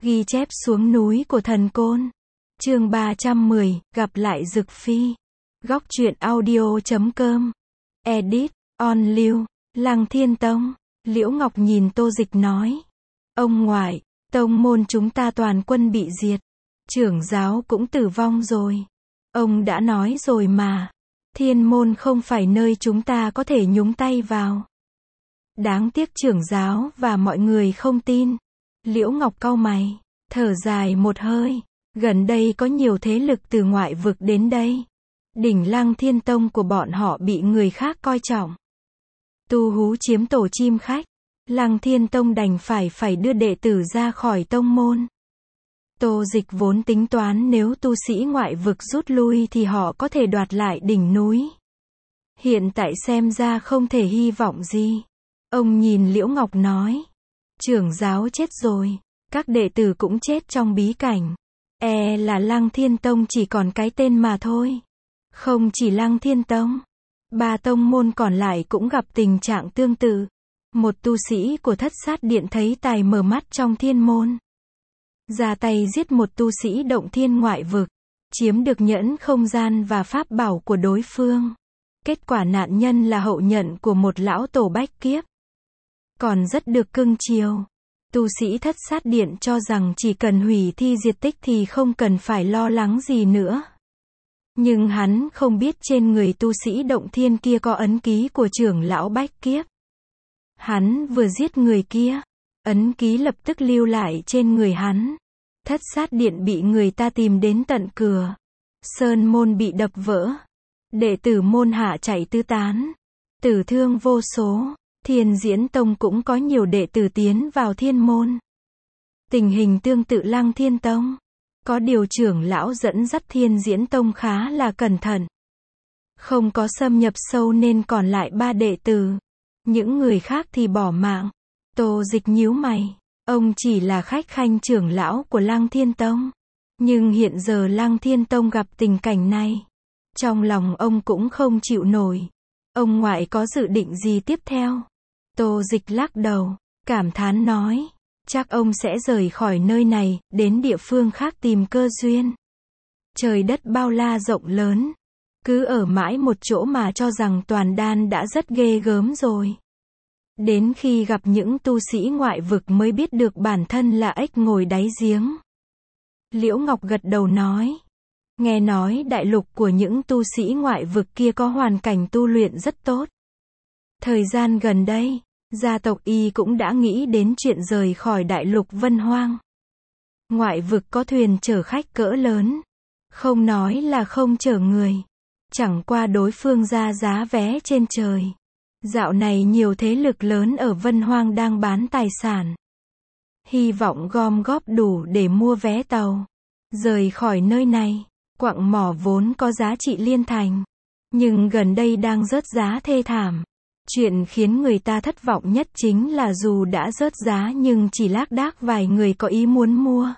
Ghi chép xuống núi của thần côn. Chương 310, gặp lại Dực Phi. Góc truyện audio.com. Edit, On Lưu, Lăng Thiên Tông. Liễu Ngọc nhìn Tô Dịch nói. Ông ngoại, tông môn chúng ta toàn quân bị diệt. Trưởng giáo cũng tử vong rồi. Ông đã nói rồi mà. Thiên môn không phải nơi chúng ta có thể nhúng tay vào. Đáng tiếc trưởng giáo và mọi người không tin. Liễu Ngọc cau mày, thở dài một hơi. Gần đây có nhiều thế lực từ ngoại vực đến đây. Đỉnh Lăng Thiên Tông của bọn họ bị người khác coi trọng. Tu Hú chiếm tổ chim khách. Lăng Thiên Tông đành phải đưa đệ tử ra khỏi tông môn. Tô Dịch vốn tính toán nếu tu sĩ ngoại vực rút lui thì họ có thể đoạt lại đỉnh núi. Hiện tại xem ra không thể hy vọng gì. Ông nhìn Liễu Ngọc nói. Trưởng giáo chết rồi. Các đệ tử cũng chết trong bí cảnh. Là Lăng Thiên Tông chỉ còn cái tên mà thôi. Không chỉ Lăng Thiên Tông. 3 tông môn còn lại cũng gặp tình trạng tương tự. Một tu sĩ của Thất Sát Điện thấy tài mở mắt trong thiên môn. Ra tay giết một tu sĩ động thiên ngoại vực. Chiếm được nhẫn không gian và pháp bảo của đối phương. Kết quả nạn nhân là hậu nhận của một lão tổ bách kiếp. Còn rất được cưng chiều. Tu sĩ Thất Sát Điện cho rằng chỉ cần hủy thi diệt tích thì không cần phải lo lắng gì nữa. Nhưng hắn không biết trên người tu sĩ động thiên kia có ấn ký của trưởng lão bách kiếp. Hắn vừa giết người kia, ấn ký lập tức lưu lại trên người hắn. Thất Sát Điện bị người ta tìm đến tận cửa. Sơn môn bị đập vỡ. Đệ tử môn hạ chạy tứ tán. Tử thương vô số. Thiên Diễn Tông cũng có nhiều đệ tử tiến vào thiên môn. Tình hình tương tự Lăng Thiên Tông. Có điều trưởng lão dẫn dắt Thiên Diễn Tông khá là cẩn thận. Không có xâm nhập sâu nên còn lại 3 đệ tử. Những người khác thì bỏ mạng. Tô Dịch nhíu mày. Ông chỉ là khách khanh trưởng lão của Lăng Thiên Tông. Nhưng hiện giờ Lăng Thiên Tông gặp tình cảnh này. Trong lòng ông cũng không chịu nổi. Ông ngoại có dự định gì tiếp theo? Tô Dịch lắc đầu, cảm thán nói. Chắc ông sẽ rời khỏi nơi này, đến địa phương khác tìm cơ duyên. Trời đất bao la rộng lớn. Cứ ở mãi một chỗ mà cho rằng toàn đan đã rất ghê gớm rồi. Đến khi gặp những tu sĩ ngoại vực mới biết được bản thân là ếch ngồi đáy giếng. Liễu Ngọc gật đầu nói. Nghe nói đại lục của những tu sĩ ngoại vực kia có hoàn cảnh tu luyện rất tốt. Thời gian gần đây, gia tộc Y cũng đã nghĩ đến chuyện rời khỏi đại lục Vân Hoang. Ngoại vực có thuyền chở khách cỡ lớn. Không nói là không chở người. Chẳng qua đối phương ra giá vé trên trời. Dạo này nhiều thế lực lớn ở Vân Hoang đang bán tài sản. Hy vọng gom góp đủ để mua vé tàu. Rời khỏi nơi này. Quặng mỏ vốn có giá trị liên thành. Nhưng gần đây đang rớt giá thê thảm. Chuyện khiến người ta thất vọng nhất chính là dù đã rớt giá nhưng chỉ lác đác vài người có ý muốn mua.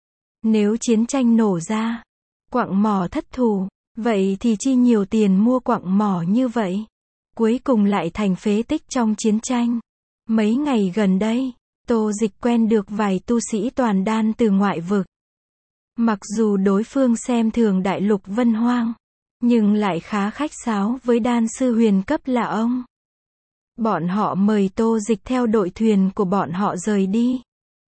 Nếu chiến tranh nổ ra, quặng mỏ thất thủ, vậy thì chi nhiều tiền mua quặng mỏ như vậy. Cuối cùng lại thành phế tích trong chiến tranh. Mấy ngày gần đây, Tô Dịch quen được vài tu sĩ toàn đan từ ngoại vực. Mặc dù đối phương xem thường đại lục Vân Hoang, nhưng lại khá khách sáo với đan sư huyền cấp là ông. Bọn họ mời Tô Dịch theo đội thuyền của bọn họ rời đi.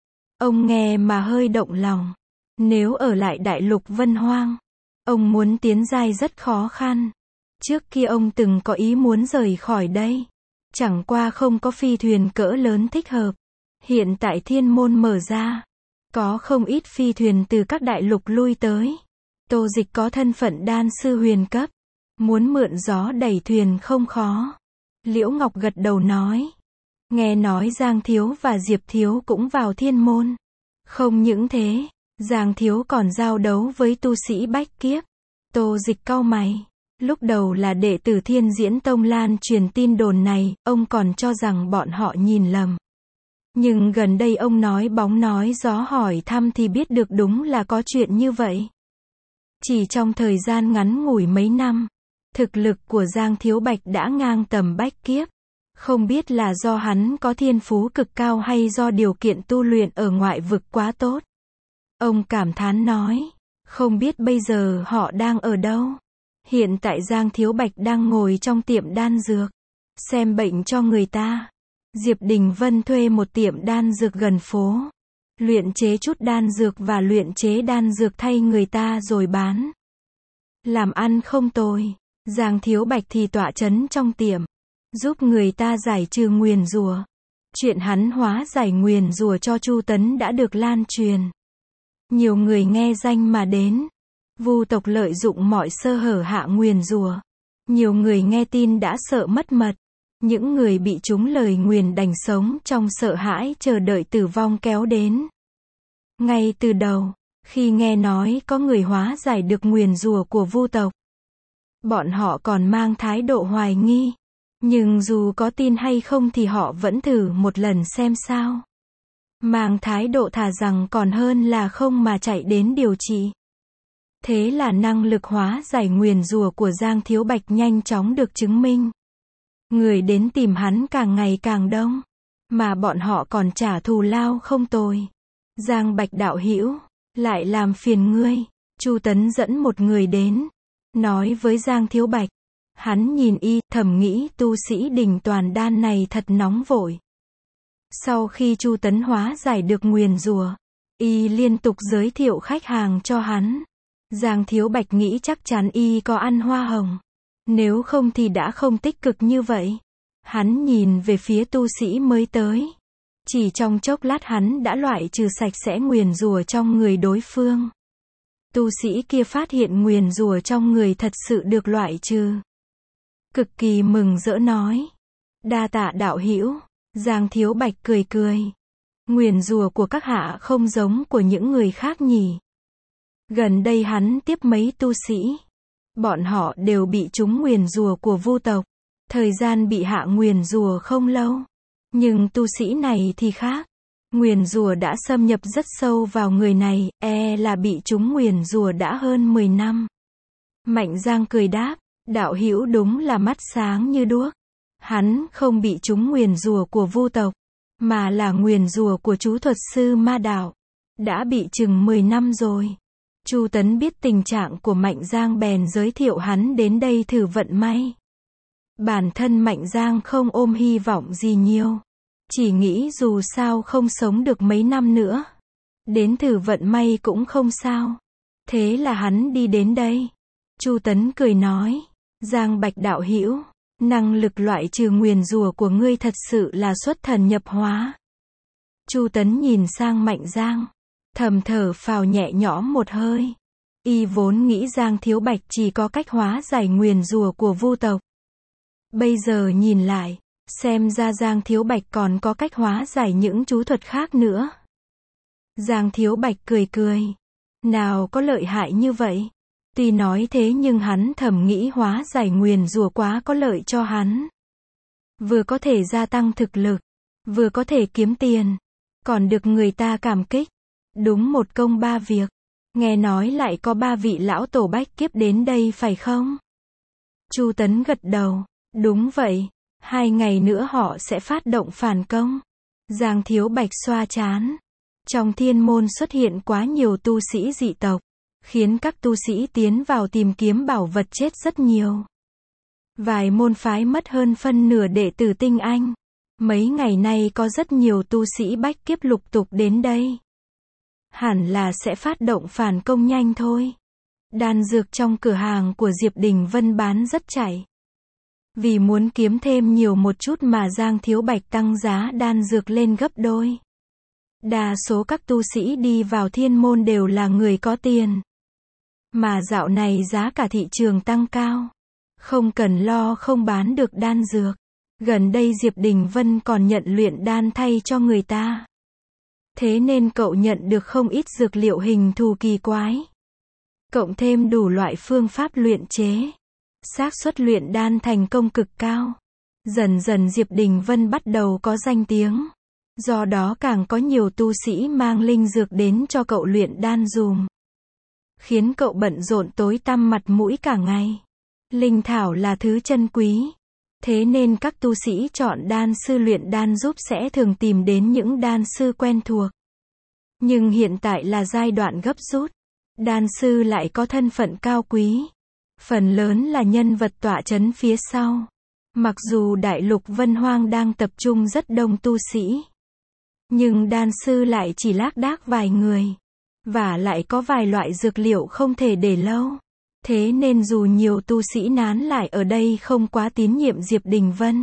Ông nghe mà hơi động lòng. Nếu ở lại đại lục Vân Hoang, ông muốn tiến giai rất khó khăn. Trước kia ông từng có ý muốn rời khỏi đây. Chẳng qua không có phi thuyền cỡ lớn thích hợp. Hiện tại thiên môn mở ra. Có không ít phi thuyền từ các đại lục lui tới. Tô Dịch có thân phận đan sư huyền cấp. Muốn mượn gió đẩy thuyền không khó. Liễu Ngọc gật đầu nói. Nghe nói Giang Thiếu và Diệp Thiếu cũng vào thiên môn. Không những thế, Giang Thiếu còn giao đấu với tu sĩ bách kiếp. Tô Dịch cau mày. Lúc đầu là đệ tử Thiên Diễn Tông lan truyền tin đồn này, ông còn cho rằng bọn họ nhìn lầm. Nhưng gần đây ông nói bóng nói gió hỏi thăm thì biết được đúng là có chuyện như vậy. Chỉ trong thời gian ngắn ngủi mấy năm, thực lực của Giang Thiếu Bạch đã ngang tầm bách kiếp. Không biết là do hắn có thiên phú cực cao hay do điều kiện tu luyện ở ngoại vực quá tốt. Ông cảm thán nói, không biết bây giờ họ đang ở đâu. Hiện tại Giang Thiếu Bạch đang ngồi trong tiệm đan dược, xem bệnh cho người ta. Diệp Đình Vân thuê một tiệm đan dược gần phố, luyện chế chút đan dược và luyện chế đan dược thay người ta rồi bán. Làm ăn không tồi. Giang Thiếu Bạch thì tọa chấn trong tiệm, giúp người ta giải trừ nguyền rủa. Chuyện hắn hóa giải nguyền rủa cho Chu Tấn đã được lan truyền. Nhiều người nghe danh mà đến. Vu tộc lợi dụng mọi sơ hở hạ nguyền rủa. Nhiều người nghe tin đã sợ mất mật. Những người bị trúng lời nguyền đành sống trong sợ hãi chờ đợi tử vong kéo đến. Ngay từ đầu, khi nghe nói có người hóa giải được nguyền rủa của Vu tộc, bọn họ còn mang thái độ hoài nghi. Nhưng dù có tin hay không thì họ vẫn thử một lần xem sao. Mang thái độ thà rằng còn hơn là không mà chạy đến điều trị. Thế là năng lực hóa giải nguyền rủa của Giang Thiếu Bạch nhanh chóng được chứng minh. Người đến tìm hắn càng ngày càng đông, mà bọn họ còn trả thù lao không tồi. Giang Bạch đạo hữu, lại làm phiền ngươi. Chu Tấn dẫn một người đến, nói với Giang Thiếu Bạch. Hắn nhìn y, thầm nghĩ tu sĩ Đình Toàn Đan này thật nóng vội. Sau khi Chu Tấn hóa giải được nguyền rủa, y liên tục giới thiệu khách hàng cho hắn. Giang Thiếu Bạch nghĩ chắc chắn y có ăn hoa hồng. Nếu không thì đã không tích cực như vậy. Hắn nhìn về phía tu sĩ mới tới. Chỉ trong chốc lát hắn đã loại trừ sạch sẽ nguyền rủa trong người đối phương. Tu sĩ kia phát hiện nguyền rủa trong người thật sự được loại trừ. Cực kỳ mừng rỡ nói. Đa tạ đạo hữu. Giang Thiếu Bạch cười cười. Nguyền rủa của các hạ không giống của những người khác nhỉ. Gần đây hắn tiếp mấy tu sĩ. Bọn họ đều bị trúng nguyền rủa của Vu tộc. Thời gian bị hạ nguyền rủa không lâu. Nhưng tu sĩ này thì khác. Nguyền rủa đã xâm nhập rất sâu vào người này, là bị trúng nguyền rủa đã hơn 10 năm. Mạnh Giang cười đáp, đạo hữu đúng là mắt sáng như đuốc. Hắn không bị trúng nguyền rủa của Vu tộc, mà là nguyền rủa của chú thuật sư Ma Đạo. Đã bị chừng 10 năm rồi. Chu Tấn biết tình trạng của Mạnh Giang bèn giới thiệu hắn đến đây thử vận may. Bản thân Mạnh Giang không ôm hy vọng gì nhiều. Chỉ nghĩ dù sao không sống được mấy năm nữa. Đến thử vận may cũng không sao. Thế là hắn đi đến đây. Chu Tấn cười nói. Giang Bạch đạo hữu, năng lực loại trừ nguyền rủa của ngươi thật sự là xuất thần nhập hóa. Chu Tấn nhìn sang Mạnh Giang. Thầm thở phào nhẹ nhõm một hơi. Y vốn nghĩ Giang Thiếu Bạch chỉ có cách hóa giải nguyền rủa của Vu tộc. Bây giờ nhìn lại, xem ra Giang Thiếu Bạch còn có cách hóa giải những chú thuật khác nữa. Giang Thiếu Bạch cười cười. Nào có lợi hại như vậy. Tuy nói thế nhưng hắn thầm nghĩ hóa giải nguyền rủa quá có lợi cho hắn. Vừa có thể gia tăng thực lực, vừa có thể kiếm tiền, còn được người ta cảm kích. Đúng một công ba việc. Nghe nói lại có 3 vị lão tổ bách kiếp đến đây phải không? Chu Tấn gật đầu. Đúng vậy. 2 ngày nữa họ sẽ phát động phản công. Giang Thiếu Bạch xoa trán. Trong thiên môn xuất hiện quá nhiều tu sĩ dị tộc, khiến các tu sĩ tiến vào tìm kiếm bảo vật chết rất nhiều. Vài môn phái mất hơn phân nửa đệ tử tinh anh. Mấy ngày nay có rất nhiều tu sĩ bách kiếp lục tục đến đây. Hẳn là sẽ phát động phản công nhanh thôi. Đan dược trong cửa hàng của Diệp Đình Vân bán rất chạy. Vì muốn kiếm thêm nhiều một chút mà Giang Thiếu Bạch tăng giá đan dược lên gấp đôi. Đa số các tu sĩ đi vào thiên môn đều là người có tiền. Mà dạo này giá cả thị trường tăng cao. Không cần lo không bán được đan dược. Gần đây Diệp Đình Vân còn nhận luyện đan thay cho người ta. Thế nên cậu nhận được không ít dược liệu hình thù kỳ quái. Cộng thêm đủ loại phương pháp luyện chế. Xác suất luyện đan thành công cực cao. Dần dần Diệp Đình Vân bắt đầu có danh tiếng. Do đó càng có nhiều tu sĩ mang linh dược đến cho cậu luyện đan dùm. Khiến cậu bận rộn tối tăm mặt mũi cả ngày. Linh thảo là thứ chân quý. Thế nên các tu sĩ chọn đan sư luyện đan giúp sẽ thường tìm đến những đan sư quen thuộc. Nhưng hiện tại là giai đoạn gấp rút. Đan sư lại có thân phận cao quý. Phần lớn là nhân vật tọa chấn phía sau. Mặc dù đại lục Vân Hoang đang tập trung rất đông tu sĩ. Nhưng đan sư lại chỉ lác đác vài người. Và lại có vài loại dược liệu không thể để lâu. Thế nên dù nhiều tu sĩ nán lại ở đây không quá tín nhiệm Diệp Đình Vân.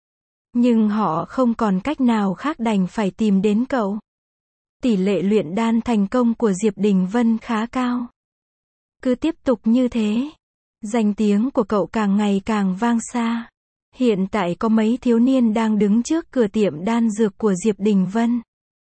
Nhưng họ không còn cách nào khác đành phải tìm đến cậu. Tỷ lệ luyện đan thành công của Diệp Đình Vân khá cao. Cứ tiếp tục như thế, danh tiếng của cậu càng ngày càng vang xa. Hiện tại có mấy thiếu niên đang đứng trước cửa tiệm đan dược của Diệp Đình Vân.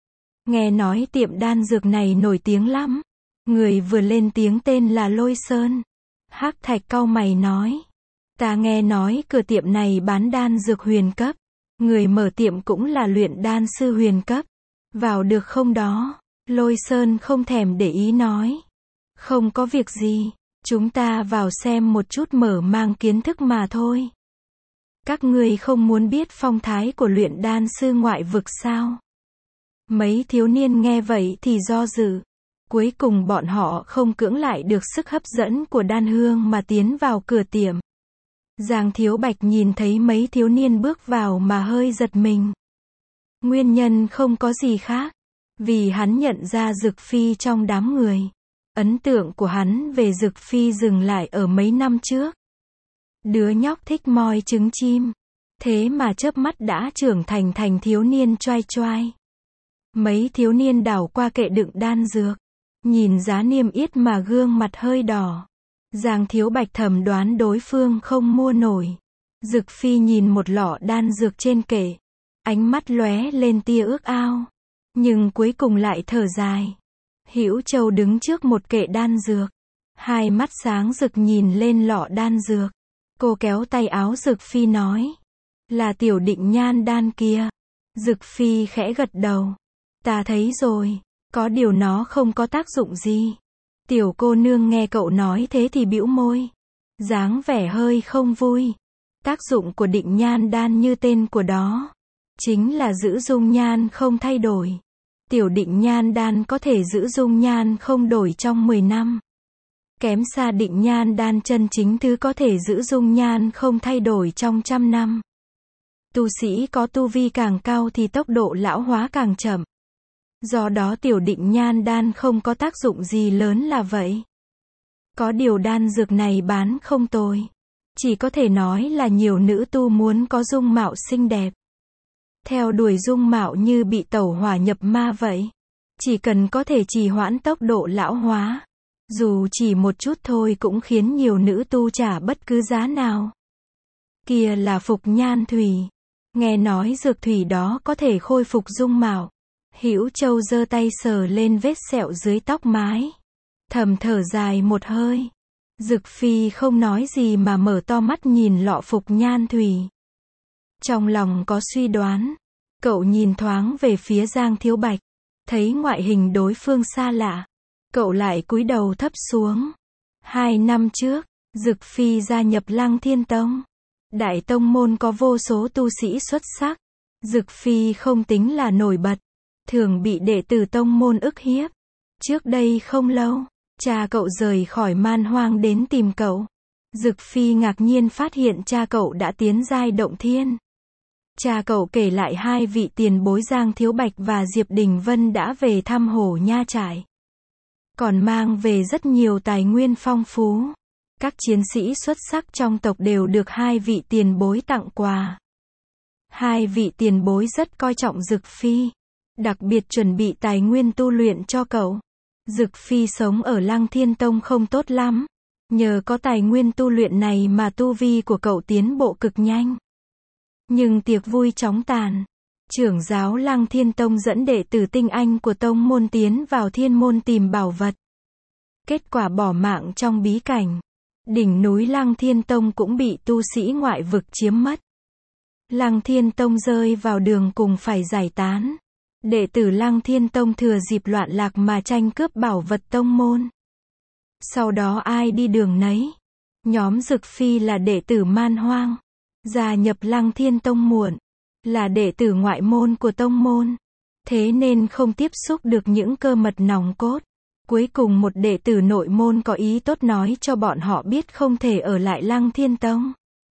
Nghe nói tiệm đan dược này nổi tiếng lắm. Người vừa lên tiếng tên là Lôi Sơn. Hắc Thạch cau mày nói. Ta nghe nói cửa tiệm này bán đan dược huyền cấp. Người mở tiệm cũng là luyện đan sư huyền cấp. Vào được không đó? Lôi Sơn không thèm để ý nói. Không có việc gì. Chúng ta vào xem một chút mở mang kiến thức mà thôi. Các ngươi không muốn biết phong thái của luyện đan sư ngoại vực sao? Mấy thiếu niên nghe vậy thì do dự. Cuối cùng bọn họ không cưỡng lại được sức hấp dẫn của đan hương mà tiến vào cửa tiệm. Giang Thiếu Bạch nhìn thấy mấy thiếu niên bước vào mà hơi giật mình. Nguyên nhân không có gì khác. Vì hắn nhận ra Dực Phi trong đám người. Ấn tượng của hắn về Dực Phi dừng lại ở mấy năm trước. Đứa nhóc thích moi trứng chim. Thế mà chớp mắt đã trưởng thành thiếu niên choai choai. Mấy thiếu niên đảo qua kệ đựng đan dược. Nhìn giá niêm yết mà gương mặt hơi đỏ. Giang Thiếu Bạch thầm đoán đối phương không mua nổi. Dực Phi nhìn một lọ đan dược trên kệ. Ánh mắt lóe lên tia ước ao. Nhưng cuối cùng lại thở dài. Hữu Châu đứng trước một kệ đan dược. Hai mắt sáng rực nhìn lên lọ đan dược. Cô kéo tay áo Dực Phi nói. Là Tiểu Định Nhan đan kia. Dực Phi khẽ gật đầu. Ta thấy rồi. Có điều nó không có tác dụng gì. Tiểu cô nương nghe cậu nói thế thì bĩu môi. Dáng vẻ hơi không vui. Tác dụng của Định Nhan đan như tên của đó. Chính là giữ dung nhan không thay đổi. Tiểu Định Nhan đan có thể giữ dung nhan không đổi trong 10 năm. Kém xa Định Nhan đan chân chính thứ có thể giữ dung nhan không thay đổi trong 100 năm. Tu sĩ có tu vi càng cao thì tốc độ lão hóa càng chậm. Do đó Tiểu Định Nhan đan không có tác dụng gì lớn là vậy. Có điều đan dược này bán không tồi. Chỉ có thể nói là nhiều nữ tu muốn có dung mạo xinh đẹp. Theo đuổi dung mạo như bị tẩu hỏa nhập ma vậy. Chỉ cần có thể trì hoãn tốc độ lão hóa. Dù chỉ một chút thôi cũng khiến nhiều nữ tu trả bất cứ giá nào. Kia là Phục Nhan Thủy. Nghe nói dược thủy đó có thể khôi phục dung mạo. Hữu Châu giơ tay sờ lên vết sẹo dưới tóc mái. Thầm thở dài một hơi. Dực Phi không nói gì mà mở to mắt nhìn lọ Phục Nhan Thủy. Trong lòng có suy đoán. Cậu nhìn thoáng về phía Giang Thiếu Bạch. Thấy ngoại hình đối phương xa lạ. Cậu lại cúi đầu thấp xuống. 2 năm trước, Dực Phi gia nhập Lăng Thiên Tông. Đại tông môn có vô số tu sĩ xuất sắc. Dực Phi không tính là nổi bật. Thường bị đệ tử tông môn ức hiếp. Trước đây không lâu, cha cậu rời khỏi Man Hoang đến tìm cậu. Dực Phi ngạc nhiên phát hiện cha cậu đã tiến giai động thiên. Cha cậu kể lại hai vị tiền bối Giang Thiếu Bạch và Diệp Đình Vân đã về thăm Hổ Nha Trải. Còn mang về rất nhiều tài nguyên phong phú. Các chiến sĩ xuất sắc trong tộc đều được hai vị tiền bối tặng quà. Hai vị tiền bối rất coi trọng Dực Phi. Đặc biệt chuẩn bị tài nguyên tu luyện cho cậu. Dực Phi sống ở Lăng Thiên Tông không tốt lắm. Nhờ có tài nguyên tu luyện này mà tu vi của cậu tiến bộ cực nhanh. Nhưng tiệc vui chóng tàn. Trưởng giáo Lăng Thiên Tông dẫn đệ tử tinh anh của tông môn tiến vào thiên môn tìm bảo vật. Kết quả bỏ mạng trong bí cảnh. Đỉnh núi Lăng Thiên Tông cũng bị tu sĩ ngoại vực chiếm mất. Lăng Thiên Tông rơi vào đường cùng phải giải tán. Đệ tử Lăng Thiên Tông thừa dịp loạn lạc mà tranh cướp bảo vật tông môn. Sau đó ai đi đường nấy. Nhóm Dực Phi là đệ tử Man Hoang. Gia nhập Lăng Thiên Tông muộn. Là đệ tử ngoại môn của tông môn. thế nên không tiếp xúc được những cơ mật nòng cốt. Cuối cùng một đệ tử nội môn có ý tốt nói cho bọn họ biết không thể ở lại Lăng Thiên Tông,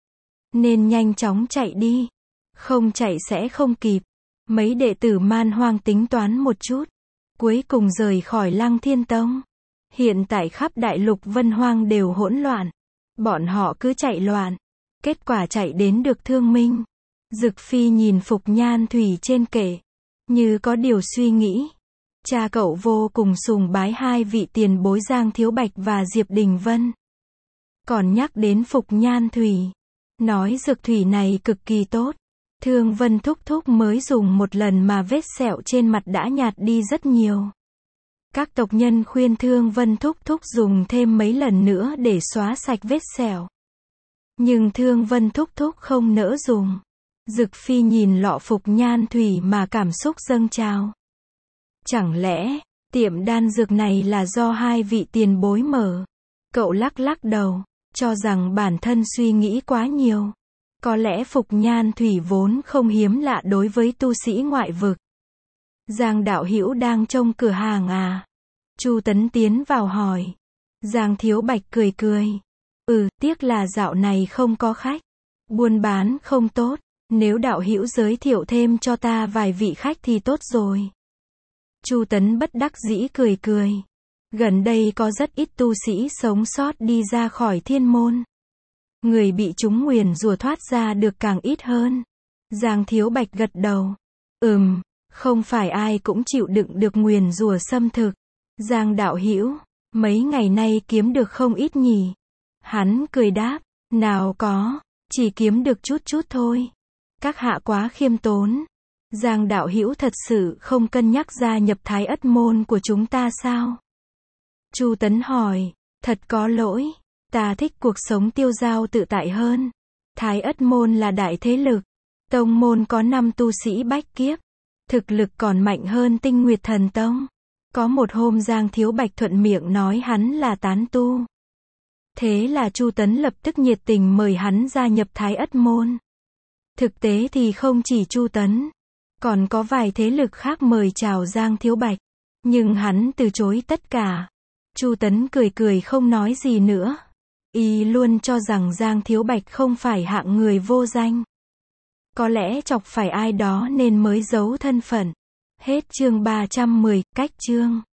nên nhanh chóng chạy đi. Không chạy sẽ không kịp. Mấy đệ tử Man Hoang tính toán một chút, cuối cùng rời khỏi Lăng Thiên Tông. Hiện tại khắp đại lục Vân Hoang đều hỗn loạn. Bọn họ cứ chạy loạn. Kết quả chạy đến được Thương Minh. Dực Phi nhìn Phục Nhan Thủy trên kệ, như có điều suy nghĩ. Cha cậu vô cùng sùng bái hai vị tiền bối Giang Thiếu Bạch và Diệp Đình Vân. Còn nhắc đến Phục Nhan Thủy, nói dược thủy này cực kỳ tốt. Thương Vân thúc thúc mới dùng một lần mà vết sẹo trên mặt đã nhạt đi rất nhiều. Các tộc nhân khuyên Thương Vân thúc thúc dùng thêm mấy lần nữa để xóa sạch vết sẹo. Nhưng Thương Vân thúc thúc không nỡ dùng. Dực Phi nhìn lọ Phục Nhan Thủy mà cảm xúc dâng trào. Chẳng lẽ, tiệm đan dược này là do hai vị tiền bối mở? Cậu lắc lắc đầu, cho rằng bản thân suy nghĩ quá nhiều. Có lẽ Phục Nhan Thủy vốn không hiếm lạ đối với tu sĩ ngoại vực. Giang đạo hữu đang trông cửa hàng à? Chu Tấn tiến vào hỏi. Giang Thiếu Bạch cười cười. Tiếc là dạo này không có khách. Buôn bán không tốt. Nếu đạo hữu giới thiệu thêm cho ta vài vị khách thì tốt rồi. Chu Tấn bất đắc dĩ cười cười. Gần đây có rất ít tu sĩ sống sót đi ra khỏi thiên môn. Người bị chúng nguyền rủa thoát ra được càng ít hơn. Giang Thiếu Bạch gật đầu. Không phải ai cũng chịu đựng được nguyền rủa xâm thực. Giang đạo hữu, mấy ngày nay kiếm được không ít nhỉ? Hắn cười đáp, nào có, chỉ kiếm được chút chút thôi. Các hạ quá khiêm tốn. Giang đạo hữu thật sự không cân nhắc gia nhập Thái Ất môn của chúng ta sao? Chu Tấn hỏi, thật có lỗi, ta thích cuộc sống tiêu dao tự tại hơn. Thái Ất môn là đại thế lực, tông môn có 5 tu sĩ bách kiếp, thực lực còn mạnh hơn Tinh Nguyệt Thần Tông. Có một hôm Giang Thiếu Bạch thuận miệng nói hắn là tán tu. Thế là Chu Tấn lập tức nhiệt tình mời hắn gia nhập Thái Ất môn. Thực tế thì không chỉ Chu Tấn, còn có vài thế lực khác mời chào Giang Thiếu Bạch, nhưng hắn từ chối tất cả. Chu Tấn cười cười không nói gì nữa. Y luôn cho rằng Giang Thiếu Bạch không phải hạng người vô danh. Có lẽ chọc phải ai đó nên mới giấu thân phận. Hết chương 310, cách chương.